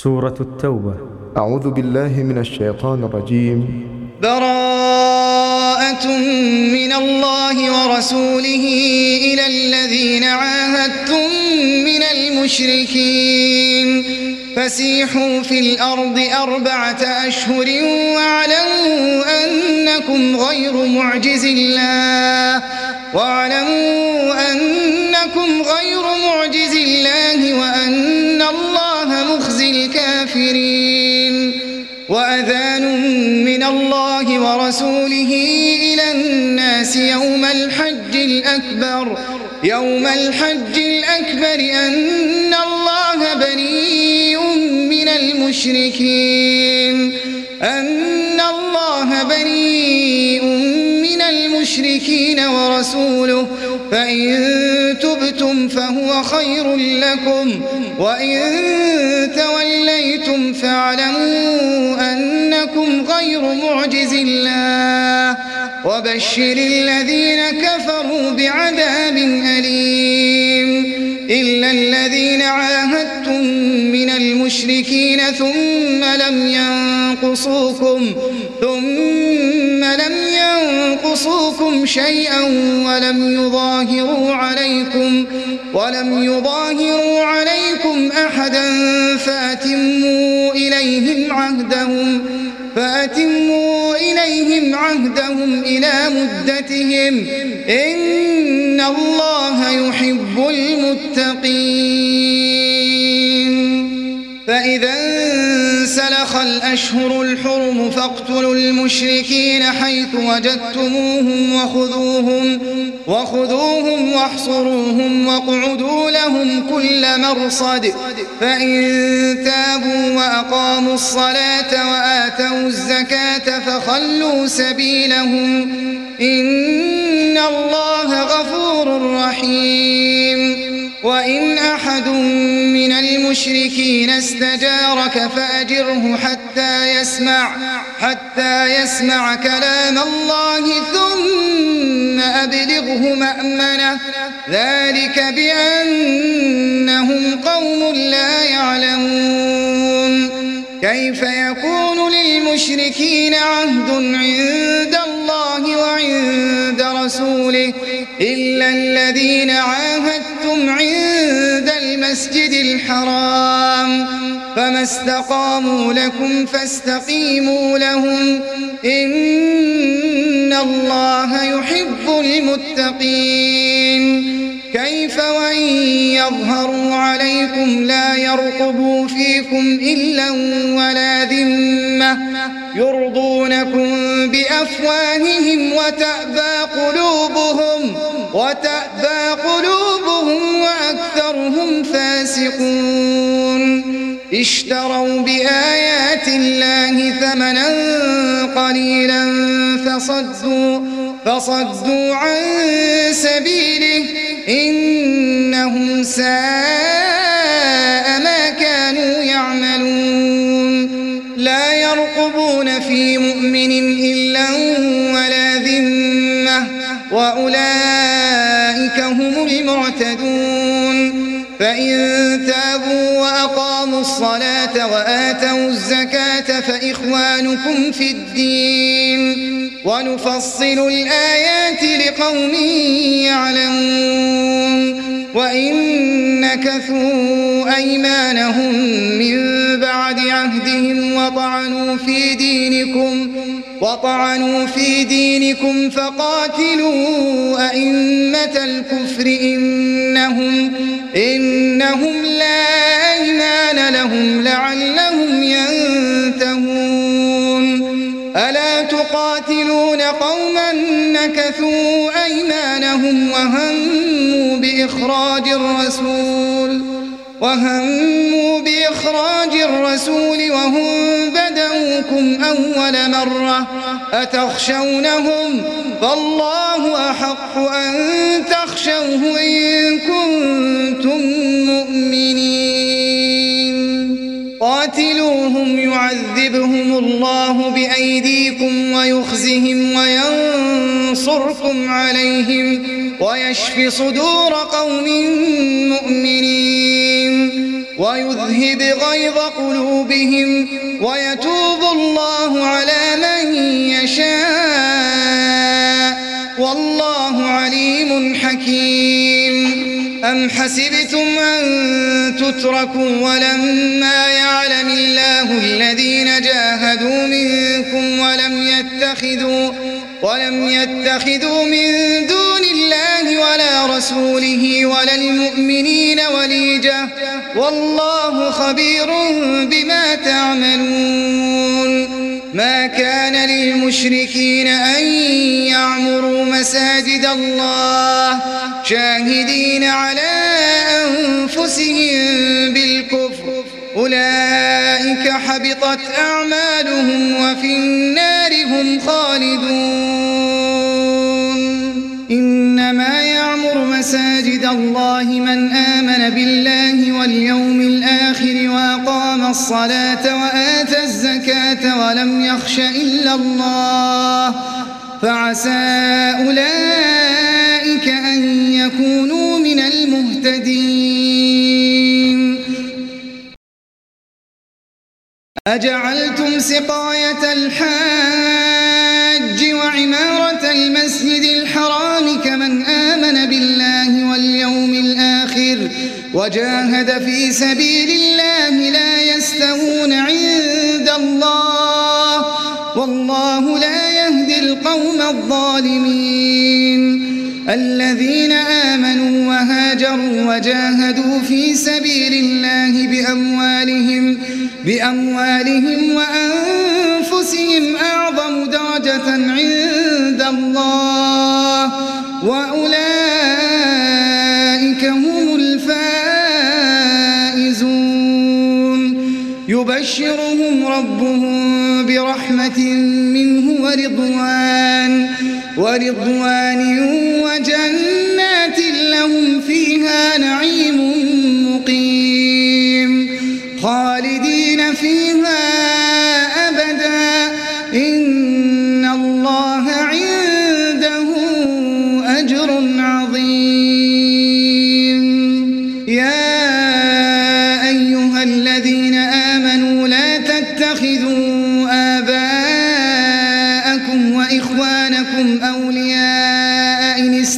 سورة التوبة. أعوذ بالله من الشيطان الرجيم. براءة من الله ورسوله إلى الذين عاهدتم من المشركين فسيحوا في الأرض 4 أشهر واعلموا أنكم غير معجز الله وأن الله مخزي الكافرين. وأذان من الله ورسوله إلى الناس يوم الحج الأكبر أن الله بريء من المشركين ورسوله فإن تبتم فهو خير لكم وإن توليتم فاعلموا أنكم غير معجز الله وبشر الذين كفروا بعذاب أليم. إلا الذين عاهدتم من المشركين ثم لم ينقصوكم شيئا ولم يظاهروا عليكم أحدا فأتموا إليهم عهدهم إلى مدتهم إن الله يحب المتقين. فإذا انسلخ الأشهر الحرم فاقتلوا المشركين حيث وجدتموهم وخذوهم واحصروهم واقعدوا لهم كل مرصد فإن تابوا وأقاموا الصلاة وآتوا الزكاة فخلوا سبيلهم إن الله غفور رحيم. وإن أحد من المشركين استجارك فأجره حتى يسمع كلام الله ثم أبلغه مأمنه ذلك بأنهم قوم لا يعلمون. كيف يكون للمشركين عهد عند الله وعند رسوله إلا الذين عاهدتم عند المسجد الحرام فما استقاموا لكم فاستقيموا لهم إن الله يحب المتقين. كيف وإن يظهروا عليكم لا يرقبوا فيكم إلا ولا ذمة يرضونكم بأفواههم وتأبى قلوبهم وأكثرهم فاسقون. اشتروا بآيات الله ثمنا قليلا فصدوا عن سبيله إنهم ساء ما كانوا يعملون. لا يرقبون في مؤمن إلا ولا ذمة وأولئك هم المعتدون. فإن تابوا وأقاموا الصلاة وآتوا الزكاة فإخوانكم في الدين ونفصل الآيات لقوم يعلمون. وإن نكثوا أيمانهم من بعد عهدهم وطعنوا في دينكم فقاتلوا أئمة الكفر إنهم لا أيمان لهم لعلهم ينتهون. ألا تقاتلون قوما نكثوا أيمانهم وهموا بإخراج الرسول وهم بدأوكم أول مرة أتخشونهم فالله أحق أن تخشوه إن كنتم مؤمنين. قاتلوهم يعذبهم الله بأيديكم ويخزهم وينصركم عليهم ويشف صدور قوم مؤمنين. ويذهب غيظ قلوبهم ويتوب الله على من يشاء والله عليم حكيم. أم حسبتم أن تتركوا ولما يعلم الله الذين جاهدوا منكم ولم يتخذوا من دون الله ولا رسوله ولا المؤمنين وليجة والله خبير بما تعملون. ما كان للمشركين أن يعمروا مساجد الله شاهدين على أنفسهم بالكفر أولئك حبطت أعمالهم وفي النار هم خالدون. إنما يعمر مساجد الله من آمن بالله واليوم الآخر وأقام الصلاة وآتى الزكاة ولم يخش إلا الله فعسى أولئك أن يكونوا من المهتدين. أجعلتم سقاية الحاج وعمارة المسجد الحرام كمن آمن بالله واليوم الآخر وجاهد في سبيل الله لا يستوون عند الله والله لا يهدي القوم الظالمين. الذين آمنوا وهاجروا وجاهدوا في سبيل الله بأموالهم وأنفسهم أعظم درجة عند الله وأولئك هم الفائزون. يبشرهم ربهم برحمة منه ورضوان وجنات لهم فيها نعيم مقيم خالدين فيها أبدا إن الله عنده أجر عظيم. يا أيها الذين آمنوا لا تتخذوا آباءكم وإخوانكم أولياء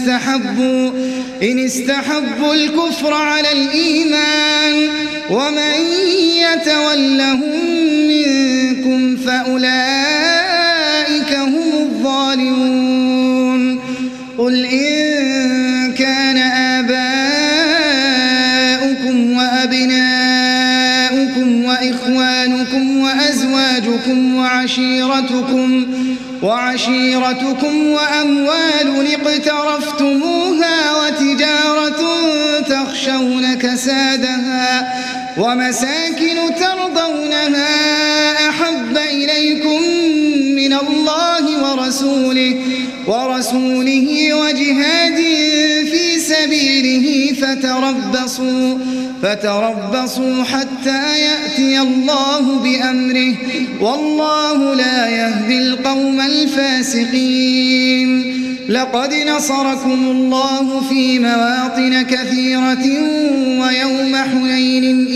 إن استحبوا الكفر على الإيمان ومن يتولهم منكم فأولئك هم الظالمون. قل إن كان آباؤكم وأبناؤكم وإخوانكم وأزواجكم وعشيرتكم وأموال اقترفتموها وتجارة تخشون كسادها ومساكن ترضونها أحب إليكم من الله ورسوله وجهاد في سبيله فتربصوا حتى يأتي الله بأمره والله لا يهدي القوم الفاسقين. لقد نصركم الله في مواطن كثيرة ويوم حنين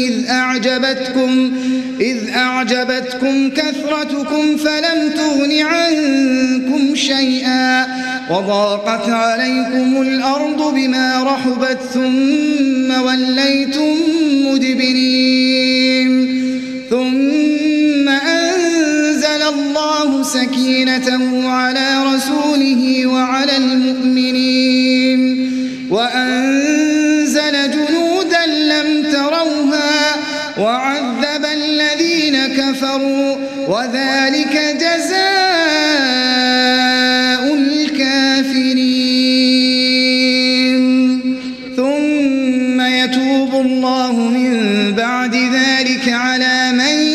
إذ أعجبتكم كثرتكم فلم تغن عنكم شيئا وضاقت عليكم الأرض بما رحبت ثم وليتم مدبرين. ثم أنزل الله سكينته على رسوله وعلى المؤمنين وأنزل جنودا لم تروها وعذب الذين كفروا وذلك جزاء الكافرين. ثم يتوب الله من بعد ذلك على من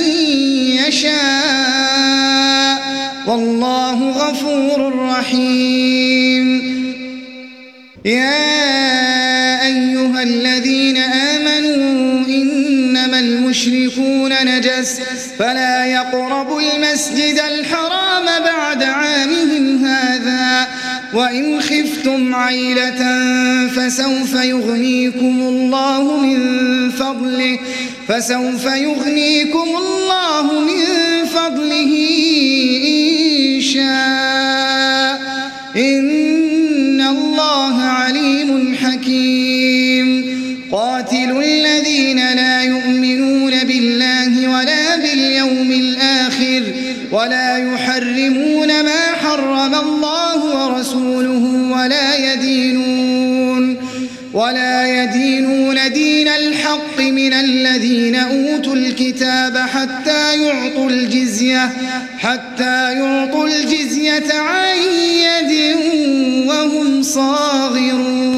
يشاء والله غفور رحيم. يا أيها الذين آمنوا إنما المشركون نجس فلا يقربوا المسجد الحرام بعد عامهم هذا وإن خفتم عيلة فسوف يغنيكم الله من فضله فسوف يغنيكم الله من فضله إن شاء إن الله عليم حكيم قاتلوا الذين لا يؤمنون بالله ولا باليوم الآخر ولا يحرمون ما حرم الله ورسوله ولا يدينون دين الحق من الذين أوتوا الكتاب حتى يعطوا الجزية عن يد وهم صاغرون.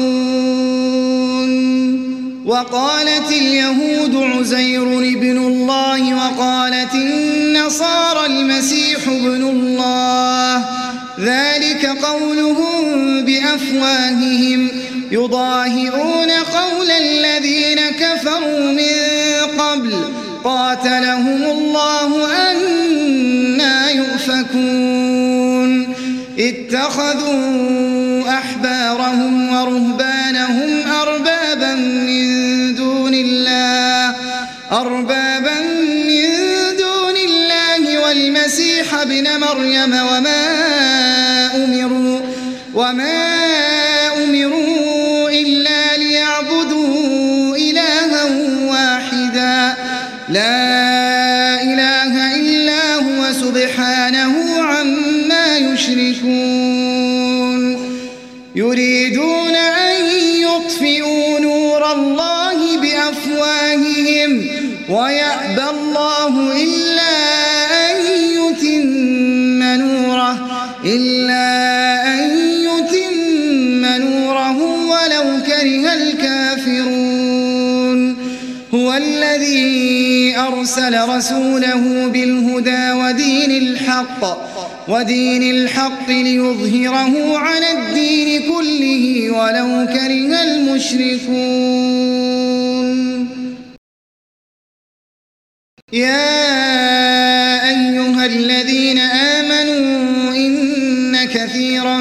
وقالت اليهود عزير ابن الله وقالت النصارى المسيح ابن الله ذلك قولهم بأفواههم يضاهئون قول الذين كفروا من قبل قاتلهم الله أنى يؤفكون. اتخذوا أحبارهم ورهبانهم أربابا من دون الله والمسيح ابن مريم وما أمروا إلا ليعبدوا إلها واحدا لا إله إلا هو سبحانه عما يشركون. يريدون أن يطفئوا نور الله بأفواههم ويأبى الله إلا أن يتم نوره ولو كره الكافرون. هو الذي أرسل رسوله بالهدى ودين الحق ليظهره على الدين كله ولو كره المشركون. يا أيها الذين آمنوا إن كثيرا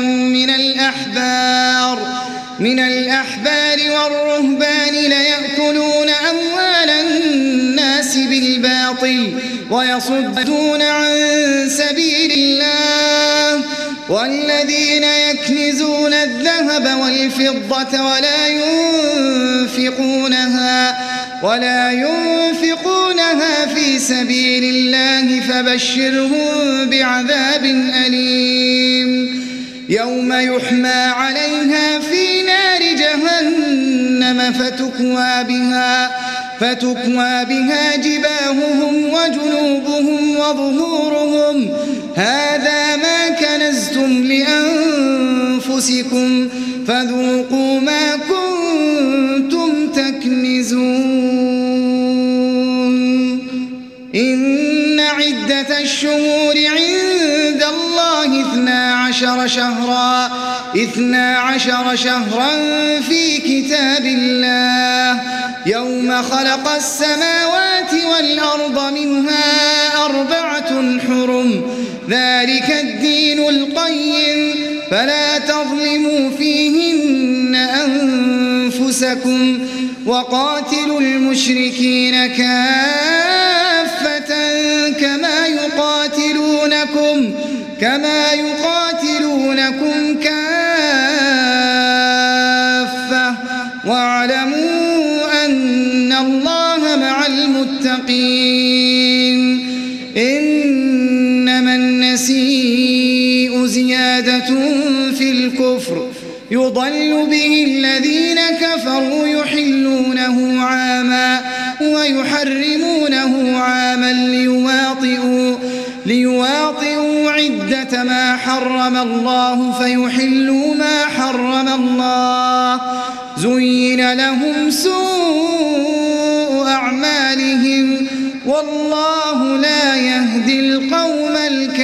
من الأحبار والرهبان ليأكلون أموال الناس بالباطل ويصدون عن سبيل الله. والذين يكنزون الذهب والفضة ولا ينفقونها في سبيل الله فبشرهم بعذاب أليم يوم يحمى عليها في نار جهنم فتكوى بها جباههم وجنوبهم وظهورهم هذا ما كنزتم لأنفسكم فذوقوا ما كنتم تكنزون. إن عدة الشهور عند الله 12 شهرا في كتاب الله يوم خلق السماوات والأرض منها 4 حرم ذلك الدين القيم فلا تظلموا فيهن أنفسكم وقاتلوا المشركين كافة كما يقاتلونكم كافة واعلموا أن الله مع المتقين. إنما النسيء زيادة في الكفر يضل به الذين كفروا يحلونه عاما ويحرمونه عاما ليواطئوا عدة ما حرم الله فيحلوا ما حرم الله زين لهم سوء أعمالهم والله لا يهدي القوم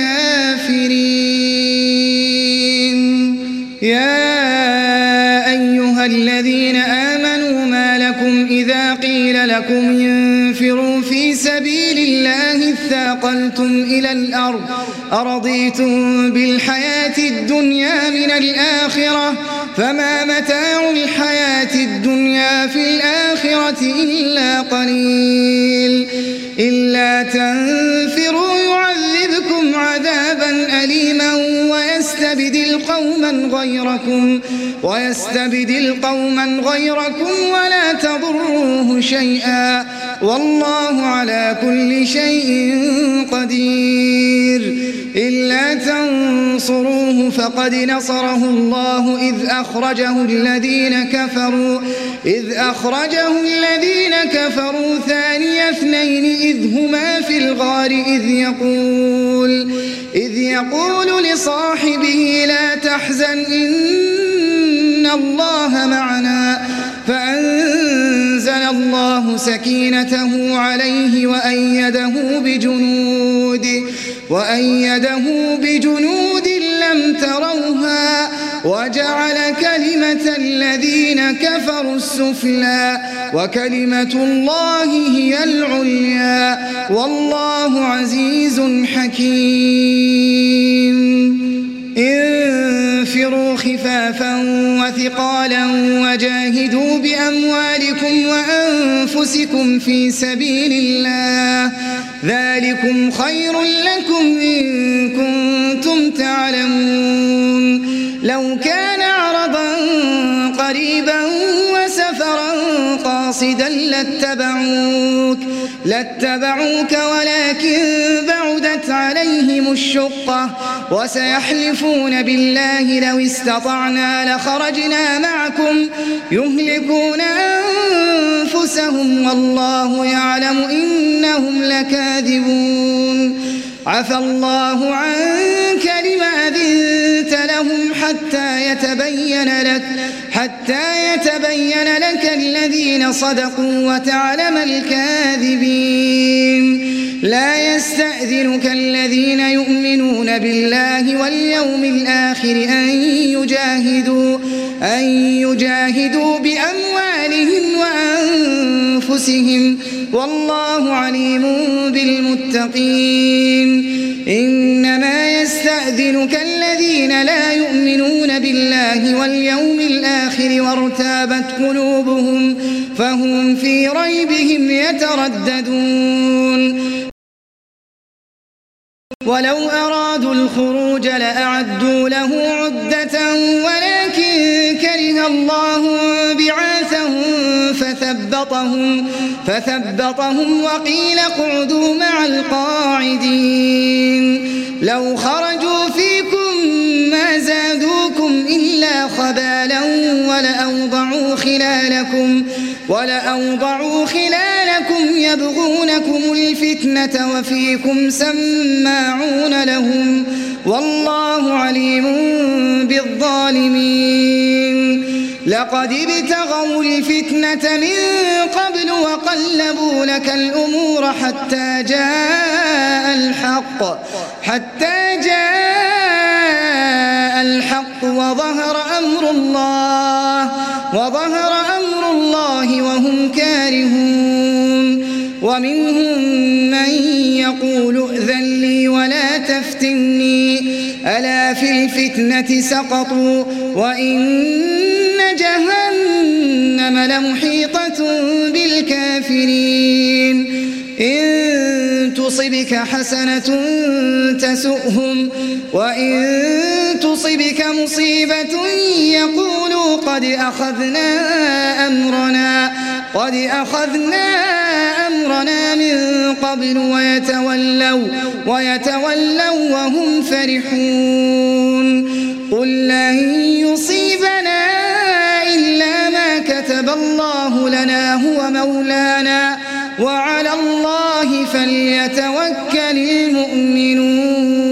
الكافرين. يا أيها الذين آمنوا ما لكم إذا قيل لكم انفروا في سبيل الله اثاقلتم إلى الأرض أرضيتم بالحياة الدنيا من الآخرة فما متاع الحياة الدنيا في الآخرة إلا قليل إلا تنفروا يعذبكم عذابا أليما ويستبدل قوما غيركم ولا تضروه شيئا والله على كل شيء قدير إلا تنصروه فقد نصره الله إذ أخرجه الذين كفروا ثاني اثنين إذ هما في الغار إذ يقول لصاحبه لا تحزن إن الله معنا فأنزل الله سكينته عليه وأيده بجنود لم تروها وجعل كلمة الذين كفروا السفلى وكلمة الله هي العليا والله عزيز حكيم انفروا خفافا وثقالا وجاهدوا بأموالكم وأنفسكم في سبيل الله ذلكم خير لكم إن كنتم تعلمون لو كان عرضا قريبا وسفرا قاصدا لاتبعوك ولكن بعدت عليهم الشقة وسيحلفون بالله لو استطعنا لخرجنا معكم يهلكون أنفسهم والله يعلم إنهم لكاذبون عفى الله عنك لما أذنت لهم حتى يتبين لك الذين صدقوا وتعلم الكاذبين لا يستأذنك الذين يؤمنون بالله واليوم الآخر أن يجاهدوا بأموالهم وأنفسهم والله عليم بالمتقين إنما يستأذنك الذين لا يؤمنون بالله واليوم الآخر وارتابت قلوبهم فهم في ريبهم يترددون ولو أرادوا الخروج لأعدوا له عدة ولكن كره الله بعاثهم فثبطهم وقيل اقعدوا مع القاعدين لو خرجوا فيكم ما زادوكم إلا خبالا ولأوضعوا خلالكم يبغونكم الفتنة وفيكم سماعون لهم والله عليم بالظالمين لقد ابتغوا الفتنة من قبل وقلبوا لك الأمور حتى جاء الحق وظهر أمر الله وهم كارهون ومنهم من يقول ائذن لي ولا تفتني ألا في الفتنة سقطوا وإن جهنم لمحيطة بالكافرين إن تصبك حسنة تسؤهم وإن تصبك مصيبة يقولوا قد أخذنا أمرنا من قبل ويتولوا وهم فرحون قل لن يصيبنا إلا ما كتب الله لنا هو مولانا وعلى الله فليتوكل المؤمنون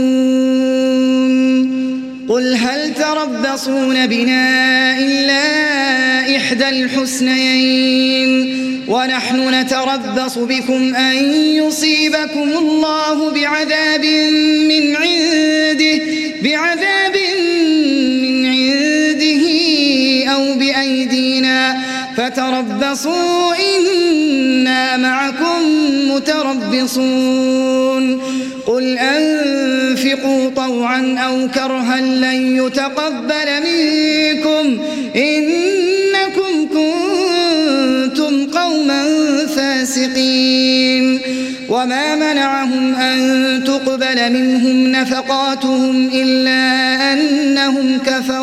قل هل تربصون بنا إلا إحدى الحسنيين ونحن نتربص بكم أن يصيبكم الله بعذاب من عنده أو بأيدينا فتربصوا إنا معكم متربصون قل أنفقوا طوعا أو كرها لن يتقبل منكم إنكم كنتم قوما فاسقين وما منعهم أن تقبل منهم نفقاتهم إلا أنهم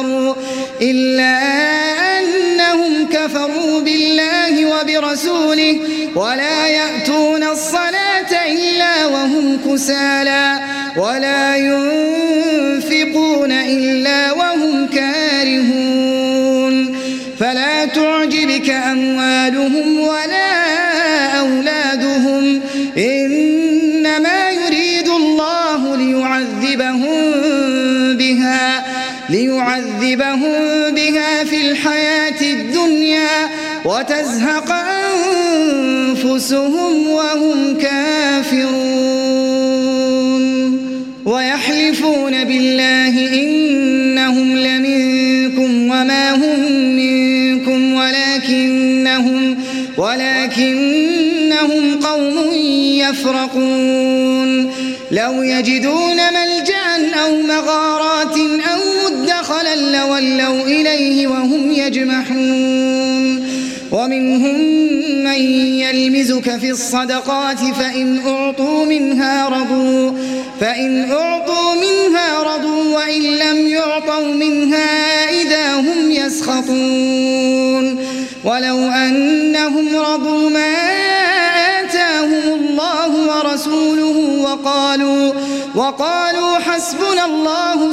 كفروا بالله وبرسوله ولا يأتون الصلاة إلا وهم كسالى ولا ينفقون إلا وهم كارهون فلا تعجبك أموالهم ولا أولادهم إنما يريد الله ليعذبهم بها في الحياة الدنيا وتزهق أنفسهم وهم كافرون ويحلفون بالله إنهم لمنكم وما هم منكم ولكنهم قوم يفرقون لو يجدون ملجأ أو مغارات أو مدخلا لولوا إليه وهم يجمحون ومنهم من يلمزك في الصدقات فإن أعطوا منها رضوا وإن لم يعطوا منها إذا هم يسخطون ولو أنهم رضوا ما آتاهم الله ورسوله وقالوا حسبنا الله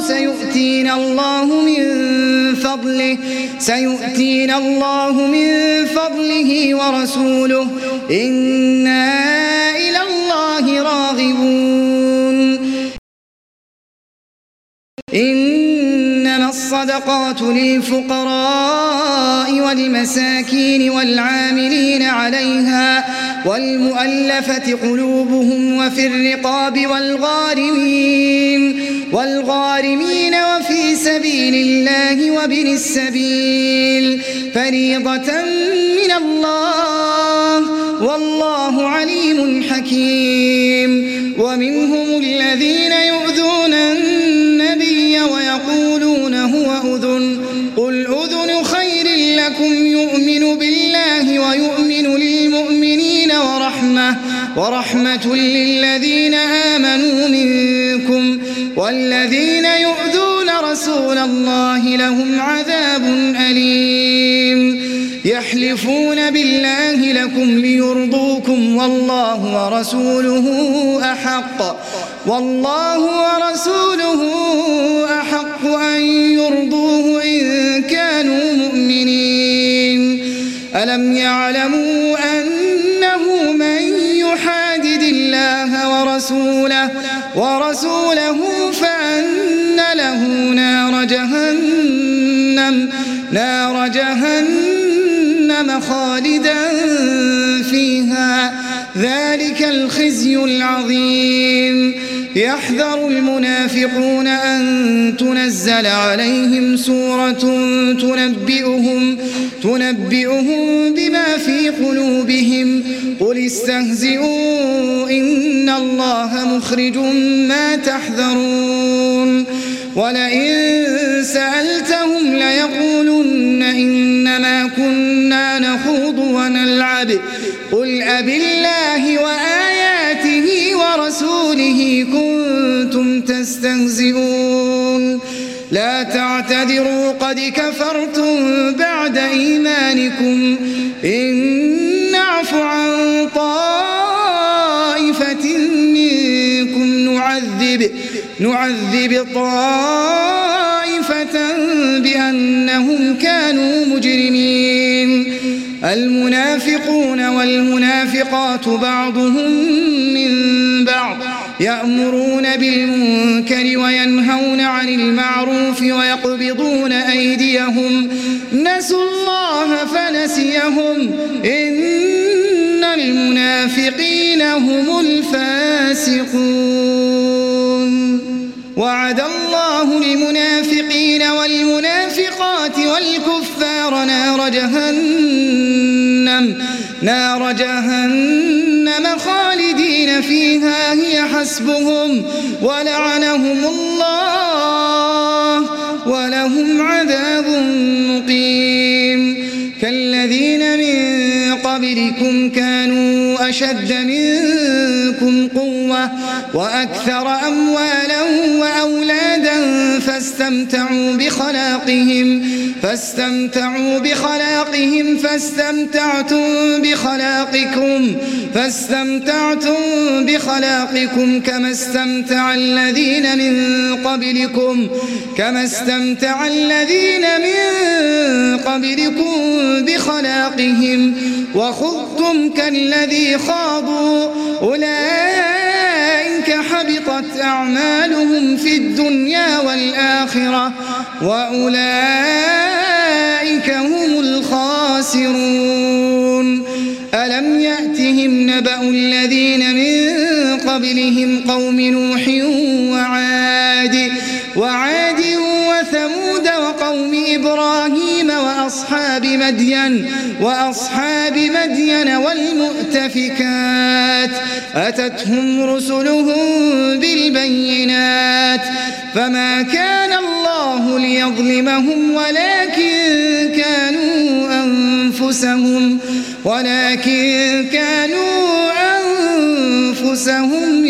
سيؤتينا الله من فضله ورسوله إنا إلى الله راغبون إنما الصدقات للفقراء والمساكين والعاملين عليها والمؤلفة قلوبهم وفي الرقاب والغارمين وفي سبيل الله وابن السبيل فريضة من الله والله عليم حكيم ومنهم الذين يؤذون النبي ويقولون هو أذن قل أذن خير لكم يؤمن بالله ويؤمن للمؤمنين ورحمة للذين آمنوا منكم والذين يؤذون رسول الله لهم عذاب أليم يحلفون بالله لكم ليرضوكم والله ورسوله أحق أن يرضوه إن كانوا مؤمنين ألم يعلموا أنه من يحادد الله ورسوله فأن له نار جهنم خالدا فيها ذلك الخزي العظيم يحذر المنافقون أن تنزل عليهم سورة تنبئهم بما في قلوبهم قل استهزئوا إن الله مخرج ما تحذرون ولئن سألتهم ليقولن إنما كنا نخوض ونلعب قل أبالله وآياته ورسوله كنتم تستهزئون لا تعتذروا قد كفرتم بعد إيمانكم إن نعف عن طائفة منكم نعذب طائفة بأنهم كانوا مجرمين المنافقون والمنافقات بعضهم من بعض يأمرون بالمنكر وينهون عن المعروف ويقبضون أيديهم نسوا الله فنسيهم إن المنافقين هم الفاسقون وعد الله المنافقين والمنافقات والكفار نار جهنم خالدين خالدين فيها هي حسبهم ولعنهم الله ولهم عذاب مقيم كالذين من قبلكم كانوا أشد منكم قوة وأكثر أموالا وأولادا فاستمتعوا بخلاقهم فاستمتعتم بخلاقكم كما استمتع الذين من قبلكم بخلاقهم وخضتم كالذي خاضوا أولئك حبطت أعمالهم في الدنيا والآخرة وأولئك هم الخاسرون ألم يأتهم نبأ الذين من قبلهم قوم نوح وعاد وثمود وقوم إبراهيم وأصحاب مدين والمؤتفكات أتتهم رسلهم بالبينات فما كان الله ليظلمهم ولكن كانوا أنفسهم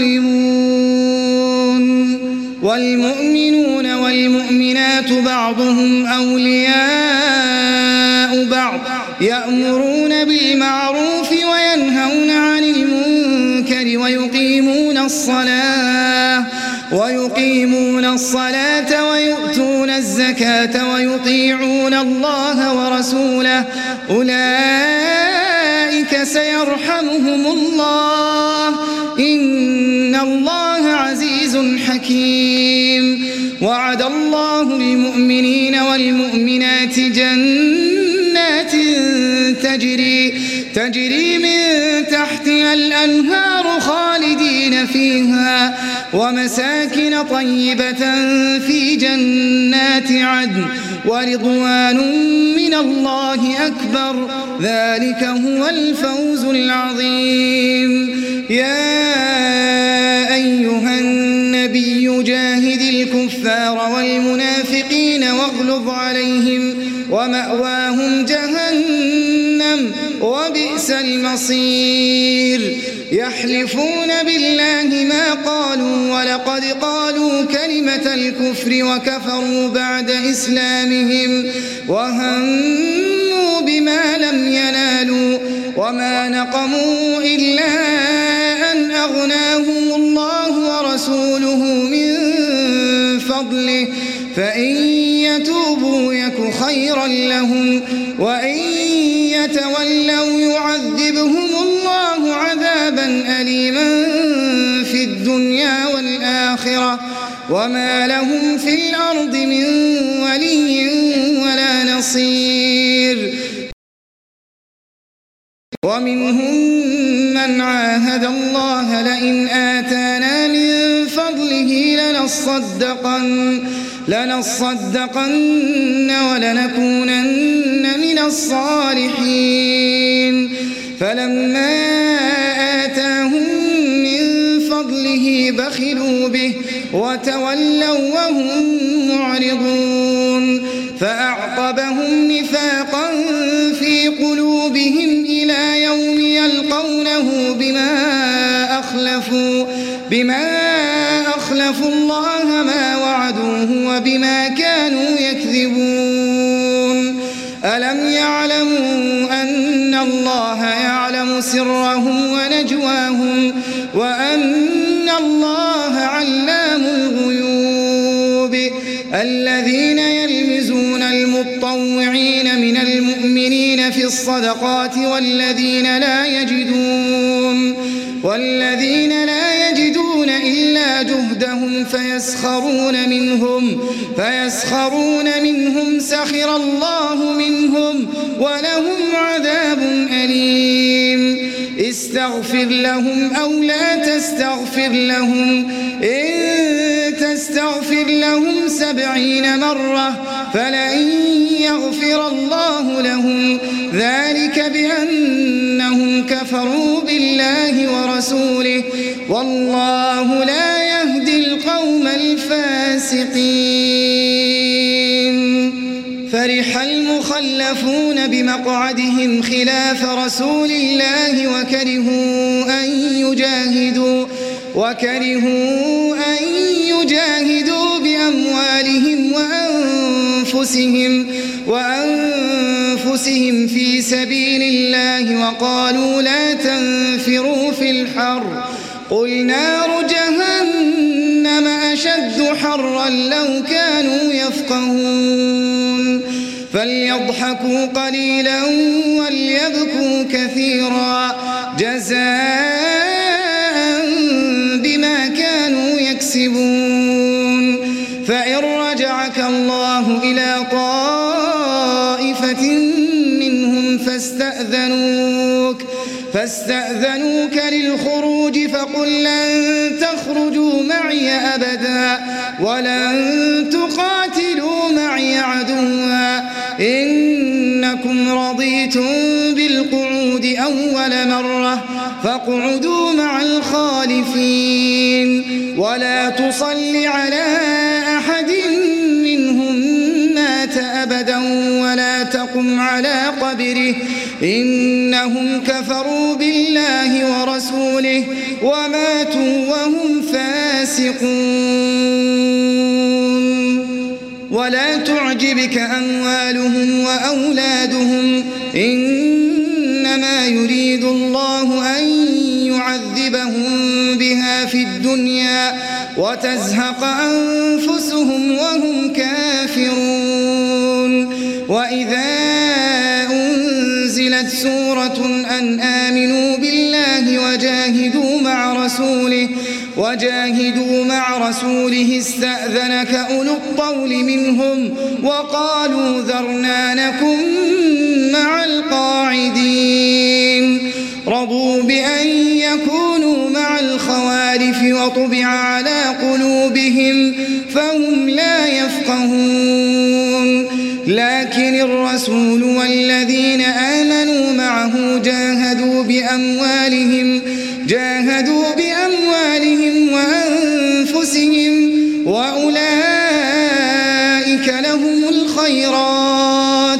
يظلمون والمؤمنون والمؤمنات بعضهم أولياء بعض يأمرون بالمعروف وينهون عن المنكر ويقيمون الصلاة ويؤتون الزكاة ويطيعون الله ورسوله أولئك سيرحمهم الله إن الله عزيز حكيم وعد الله المؤمنين والمؤمنات جنات تجري من تحتها الأنهار خالدين فيها ومساكن طيبة في جنات عدن ورضوان من الله أكبر ذلك هو الفوز العظيم يا أيها النبي جاهد الكفار والمنافقين واغلظ عليهم ومأواهم جهنم وبئس المصير يحلفون بالله ما قالوا ولقد قالوا كلمة الكفر وكفروا بعد إسلامهم وهموا بما لم ينالوا وما نقموا إلا أن أغناهم الله ورسوله من فضله فإن يتوبوا يك خيرا لهم وإن يتولوا يعذبهم الله عذابا أليما في الدنيا والآخرة وما لهم في الأرض من ولي ولا نصير ومنهم من عاهد الله لئن آتانا من فضله لنصدقن ولنكونن من الصالحين فلما آتاهم من فضله بخلوا به وتولوا وهم معرضون فأعقبهم نفاقا في قلوبهم إلى يوم يلقونه بما أخلفوا الله ما وعدوه وبما كانوا يكذبون ألم يعلموا أن الله يعلم سرهم ونجواهم وأن الله علام الغيوب الذين يلمزون المطوعين من المؤمنين في الصدقات والذين لا يجدون إلا جهدهم فيسخرون منهم سخر الله منهم ولهم عذاب أليم استغفر لهم أو لا تستغفر لهم إن تستغفر لهم 70 مرة فلن يغفر الله لهم ذلك بأنهم كفروا بالله ورسوله والله لا يهدي القوم الفاسقين. فرح المخلفون بمقعدهم خلاف رسول الله وكرهوا أن يجاهدوا بأموالهم وأنفسهم في سبيل الله، وقالوا لا تنفروا في الحر قل نار جهنم أشد حرا لو كانوا يفقهون. فليضحكوا قليلا وليبكوا كثيرا جزاء بما كانوا يكسبون. فإن رجعك الله إلى طائفة منهم فاستأذنوك للخروج فقل لن تخرجوا معي أبدا ولن تقاتلوا معي عدوا إنكم رضيتم بالقعود أول مرة فاقعدوا مع الخالفين ولا تصل على أحد منهم مات أبدا ولا تقم على قبره إنهم كفروا بالله ورسوله وماتوا وهم فاسقون. ولا تعجبك أموالهم وأولادهم إنما يريد الله أن يعذبهم بها في الدنيا وتزهق أنفسهم وهم كافرون. وإذا أنزلت سورة أن آمنوا بالله وجاهدوا مع رسوله استأذنك أولو الطول منهم وقالوا ذرنا نكن مع القاعدين. رضوا بأن يكونوا مع الخوالف وطبع على قلوبهم فهم لا يفقهون. لكن الرسول والذين آمنوا معه جاهدوا بأموالهم وأنفسهم وأولئك لهم الخيرات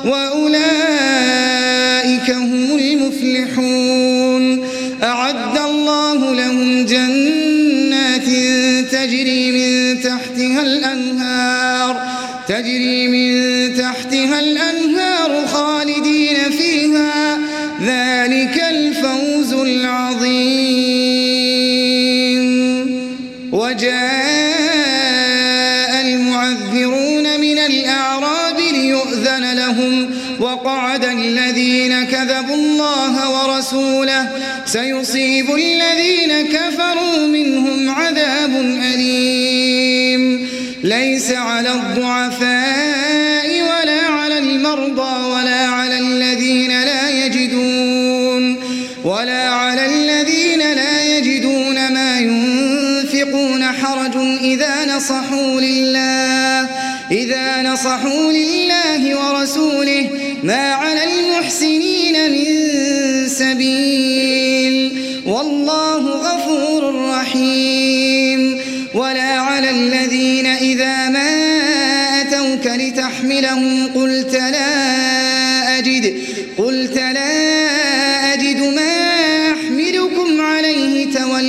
وأولئك هم المفلحون. أعد الله لهم جنات تجري من تحتها الأنهار خالدين فيها ذلك الفوز العظيم. وجاء المعذرون من الأعراب ليؤذن لهم وقعد الذين كذبوا الله ورسوله سيصيب الذين كفروا منهم عذاب أليم. ليس على الضعفاء ولا على المرضى ولا على الذين لا يجدون ما ينفقون حرج إذا نصحوا لله ورسوله ما على المحسنين من سبيل والله غفور رحيم. ولا على الذين إذا ما أتوك لتحملهم قلت لا أجد ما أحملكم عليه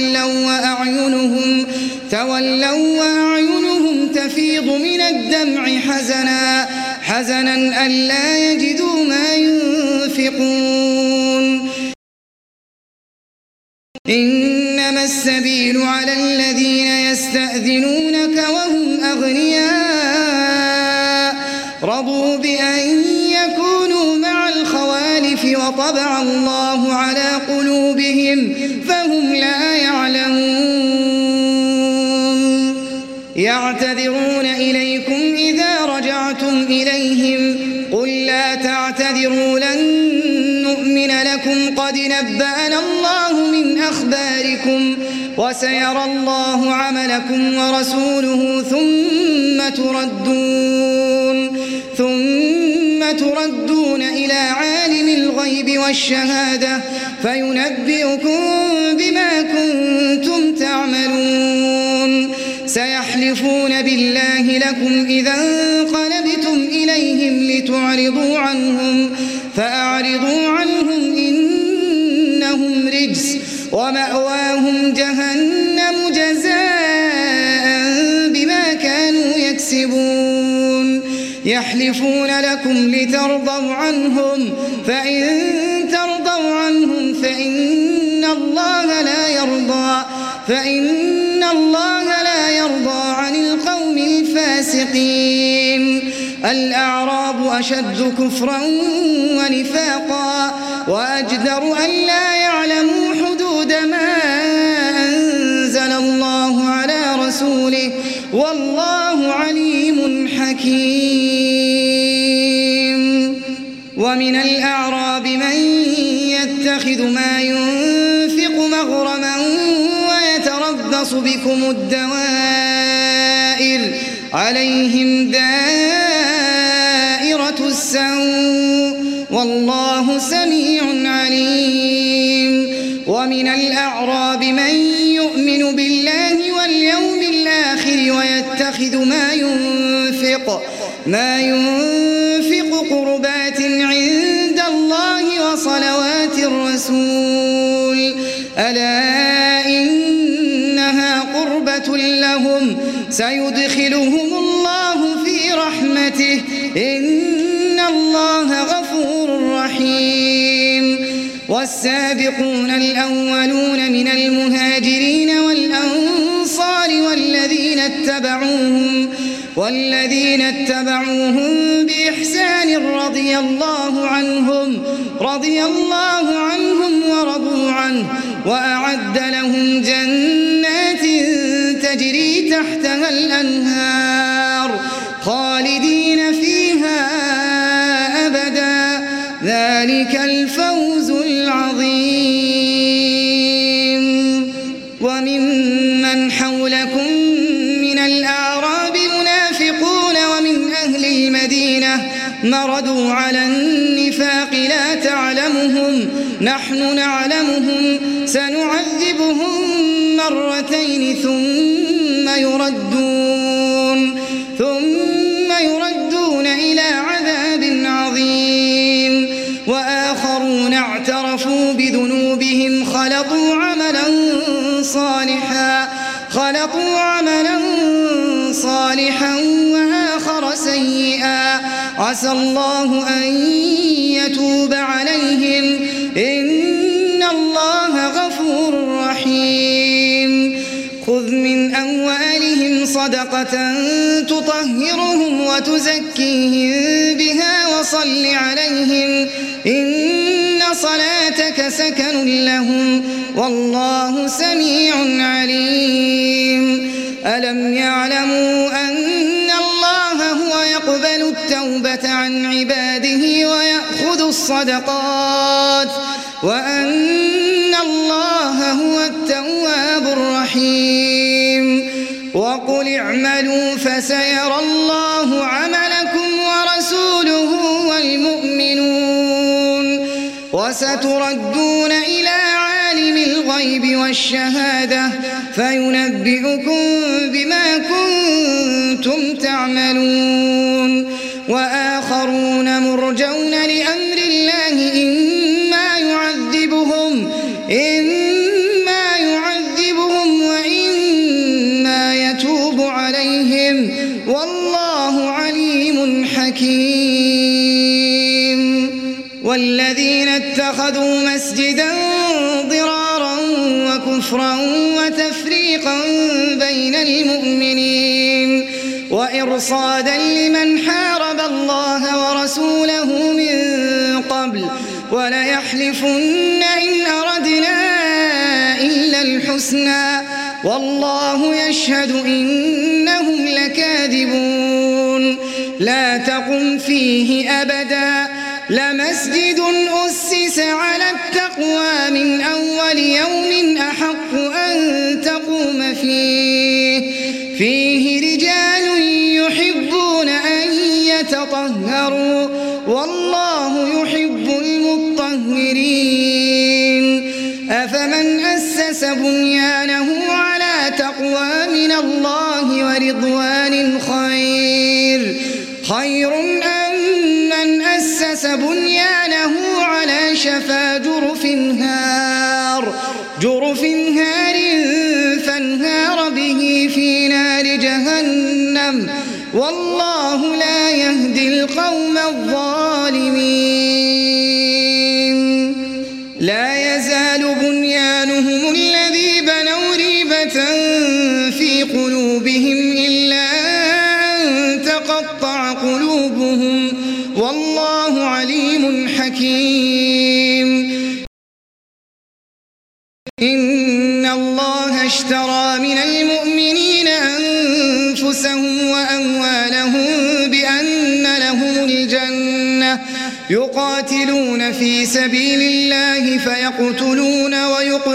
تولوا وأعينهم تفيض من الدمع حزنا ألا يجدوا ما ينفقون. إنما السبيل على الذين يستأذنونك وهم أغنياء رضوا بأن يكونوا مع الخوالف وطبع الله على قلوبهم فهم لا يعلمون. يعتذرون إليكم إذا رجعتم إليهم قل لا تعتذروا لن نؤمن لكم قد نبأنا الله من أخباركم وسيرى الله عملكم ورسوله ثم تردون إلى عالم الغيب والشهادة فينبئكم بما كنتم تعملون سيحلفون بالله لكم إذا انقلبتم إليهم لتعرضوا عنهم فأعرضوا عنهم إنهم رجس ومأواهم جهنم جزاء بما كانوا يكسبون يحلفون لكم لترضوا عنهم فإن ترضوا عنهم فإن الله لا يرضى عن القوم الفاسقين الأعراب أشد كفرا ونفاقا وأجدر أن لا يعلموا حدود ما أنزل الله على رسوله والله عليم حكيم ومن الأعراب من يتخذ ما ينفق مغرما ويتربص بكم الدوائر عليهم دائرة السوء والله سميع عليم ومن الأعراب من يؤمن بالله واليوم الآخر ويتخذ ما ينفق قربات عند الله وصلوات الرسول ألا إنها قربة لهم سيدخلهم الله في رحمته إن الله غفور رحيم والسابقون الأولون من المهاجرين والأنصار والذين اتبعوهم بإحسان رضي الله عنهم ورضوا عنه وأعد لهم جنات تجري تحتها الأنهار خالدين فيها أبدا ذلك الفوز العظيم وممن حولكم من الأعراب منافقون ومن أهل المدينة مردوا على النفاق لا تعلمهم نحن نعلمهم سنعذبهم مرتين ثم يردون إلى عذاب عظيم وآخرون اعترفوا بذنوبهم خلطوا عملا صالحا وآخر سيئا عسى الله أن يتوب عليهم إن الله غفور رحيم خذ من أموالهم صدقة تطهرهم وتزكيهم بها وصل عليهم إن صلاتك سكن لهم والله سميع عليم ألم يعلموا أن الله هو يقبل التوبة عن عباده ويأخذ الصدقات وأن الله هو التواب الرحيم وقل اعملوا فسيرى الله عملكم ورسوله والمؤمنون وستردون إلى عالم الغيب والشهادة فينبئكم بما كنتم تعملون وآخرون مرجون لأمر الله إما يعذبهم وإما يتوب عليهم والله عليم حكيم والذين اتخذوا مسجدا ضرارا وكفرا وتفريقا بين المؤمنين وإرصادا لمن حارب الله ورسوله من قبل وليحلفن إن أردنا إلا الحسنى والله يشهد إنهم لكاذبون لا تقم فيه أبدا لمسجد أسس على التقوى من أول يوم أحق أن تقوم فيه رجال يحبون أن يتطهروا والله يحب المطهرين من الله ورضوان خير أم من أسس بنيانه على شفا جرف هار فانهار به في نار جهنم والله لا يهدي القوم الظالمين. لا يزال بنيانهم الذي بنوا ريبة في قلوبهم إلا أن تقطع قلوبهم والله عليم حكيم. إن الله اشترى من المؤمنين أنفسهم وأموالهم بأن لهم الجنة يقاتلون في سبيل الله فيقتلون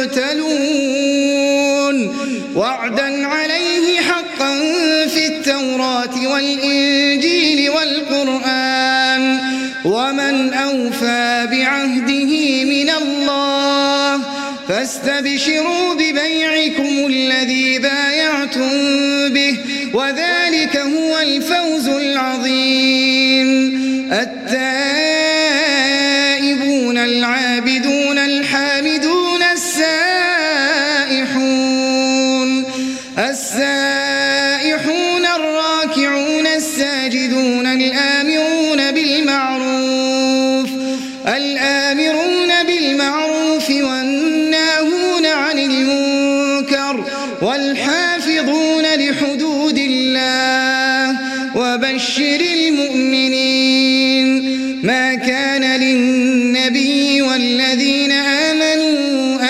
ويقتلون وعدا عليه حقا في التوراة والإنجيل والقرآن ومن أوفى بعهده من الله فاستبشروا ببيعكم الذي بايعتم به وذلك هو الفوز العظيم. التائبون العابدون الحامدون السائحون الراكعون الساجدون الآمرون بالمعروف والناهون عن المنكر والحافظون لحدود الله وبشر المؤمنين. ما كان للنبي والذين آمنوا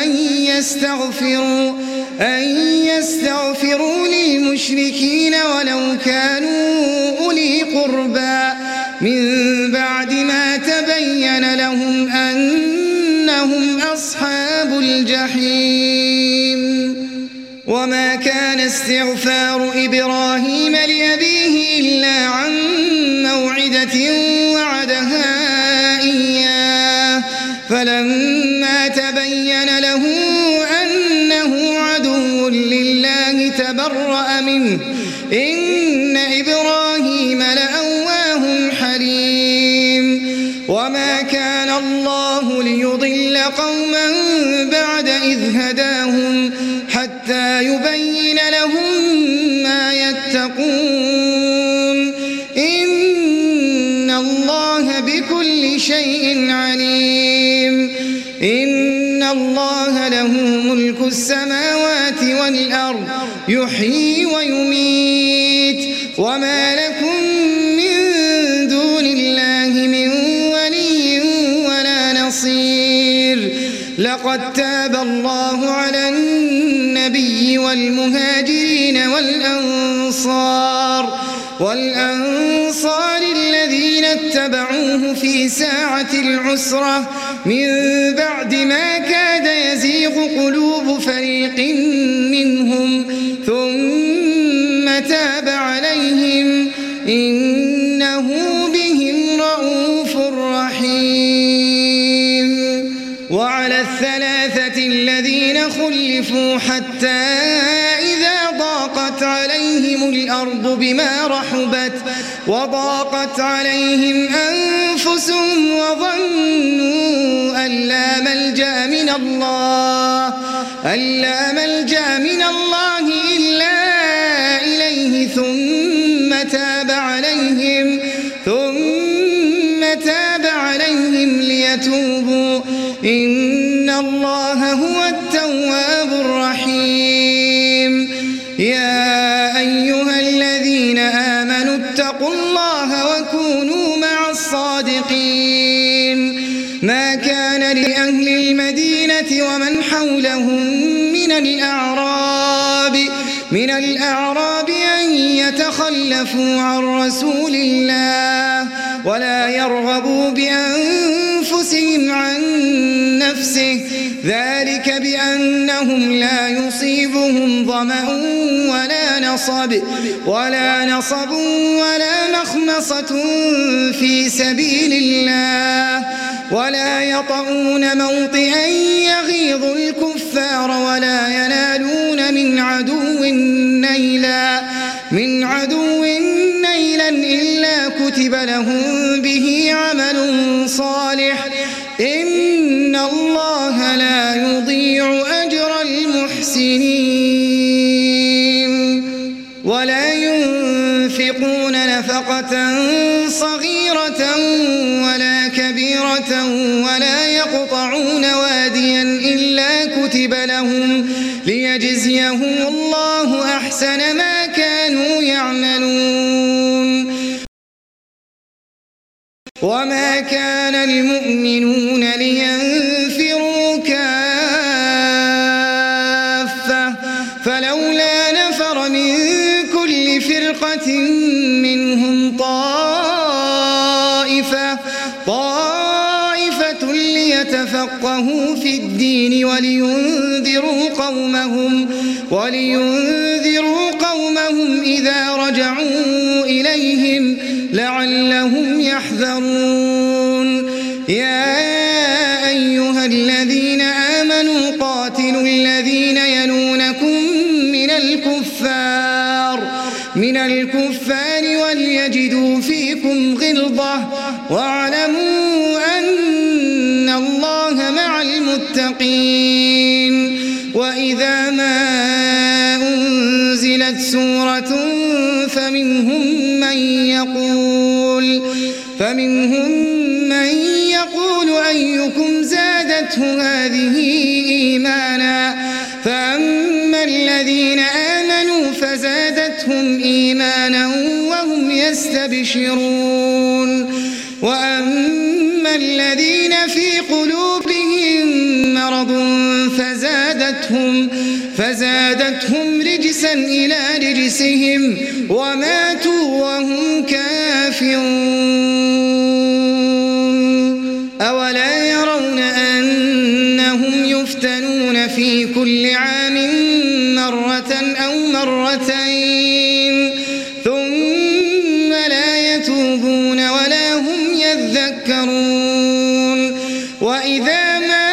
أن يستغفروا للمشركين ولو كانوا أولي قربى من بعد ما تبين لهم أنهم أصحاب الجحيم. وما كان استغفار إبراهيم لأبيه إلا عن موعدة وعدها إياه فلما تبين له أنه عدو لله تبرأ منه إن إبراهيم لأواه حليم. وما كان الله ليضل قوما بعد إذ هداهم حتى يبين لهم ما يتقون إن الله بكل شيء عليم. إن الله له ملك السماوات والأرض يحيي ويميت وما لكم من دون الله من ولي ولا نصير. لقد تاب الله على النبي والمهاجرين والأنصار الذين اتبعوه في ساعة العسرة من بعد ما كاد يزيغ قلوب فريق منهم ثم تاب عليهم إنه بهم رءوف رحيم. وعلى الثلاثة الذين خلفوا حتى إذا ضاقت عليهم الأرض بما رحبت وضاقت عليهم أنفسهم وظنوا أن لا ملجأ من الله إلا إليه ثم تاب عليهم ليتوبوا إن الله هو التواب الرحيم. يا أيها الذين آمنوا اتقوا الله وكونوا مع الصادقين. ما كان لأهل المدينة ومن حولهم من الأعراب أن يتخلفوا عن رسول الله ولا يرغبوا بأنفسهم عن نفسه ذلك بأنهم لا يصيبهم ظمأ ولا نصب ولا مخمصة في سبيل الله ولا يطؤون موطئا يغيظ الكفار ولا ينالون من عدو نيلا كتب لهم به عمل صالح إن الله لا يضيع أجر المحسنين ولا ينفقون نفقة صغيرة ولا كبيرة ولا يقطعون واديا إلا كتب لهم ليجزيهم الله أحسن ما كانوا يعملون وما كان المؤمنون لينفروا كافة فلولا نفر من كل فرقة منهم طائفة ليتفقهوا في الدين ولينذروا قومهم إذا رجعوا إليهم لعلهم يحذرون يا أيها الذين آمنوا قاتلوا الذين يلونكم من الكفار وليجدوا فيكم غلظة واعلموا أن الله مع المتقين وإذا ما أنزلت سورة فمنهم من يقول أيكم زادته هذه إيمانا فأما الذين آمنوا فزادتهم إيمانا وهم يستبشرون وأما الذين في قلوبهم مرض فزادتهم رجسا إلى رجسهم وماتوا وهم كافرون أولا يرون أنهم يفتنون في كل عام مرة أو مرتين ثم لا يتوبون ولا هم يذكرون وإذا ما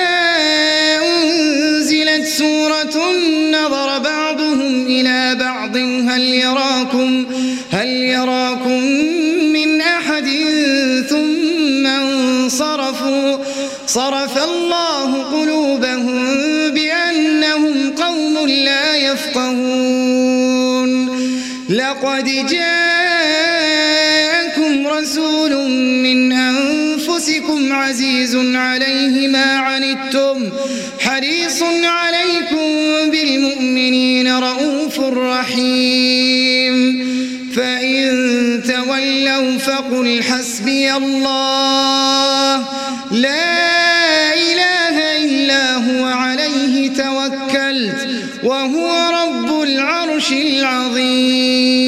أنزلت سورة نظر بعضهم إلى بعض هل يراكم من أحد ثم انصرفوا صرف الله قلوبهم بأنهم قوم لا يفقهون لقد جاءكم رسول من أنفسكم عزيز عليه ما عنتم حريص عليكم بالمؤمنين رؤوف رحيم فإن تولوا فقل حسبي الله لا إله إلا هو عليه توكلت وهو رب العرش العظيم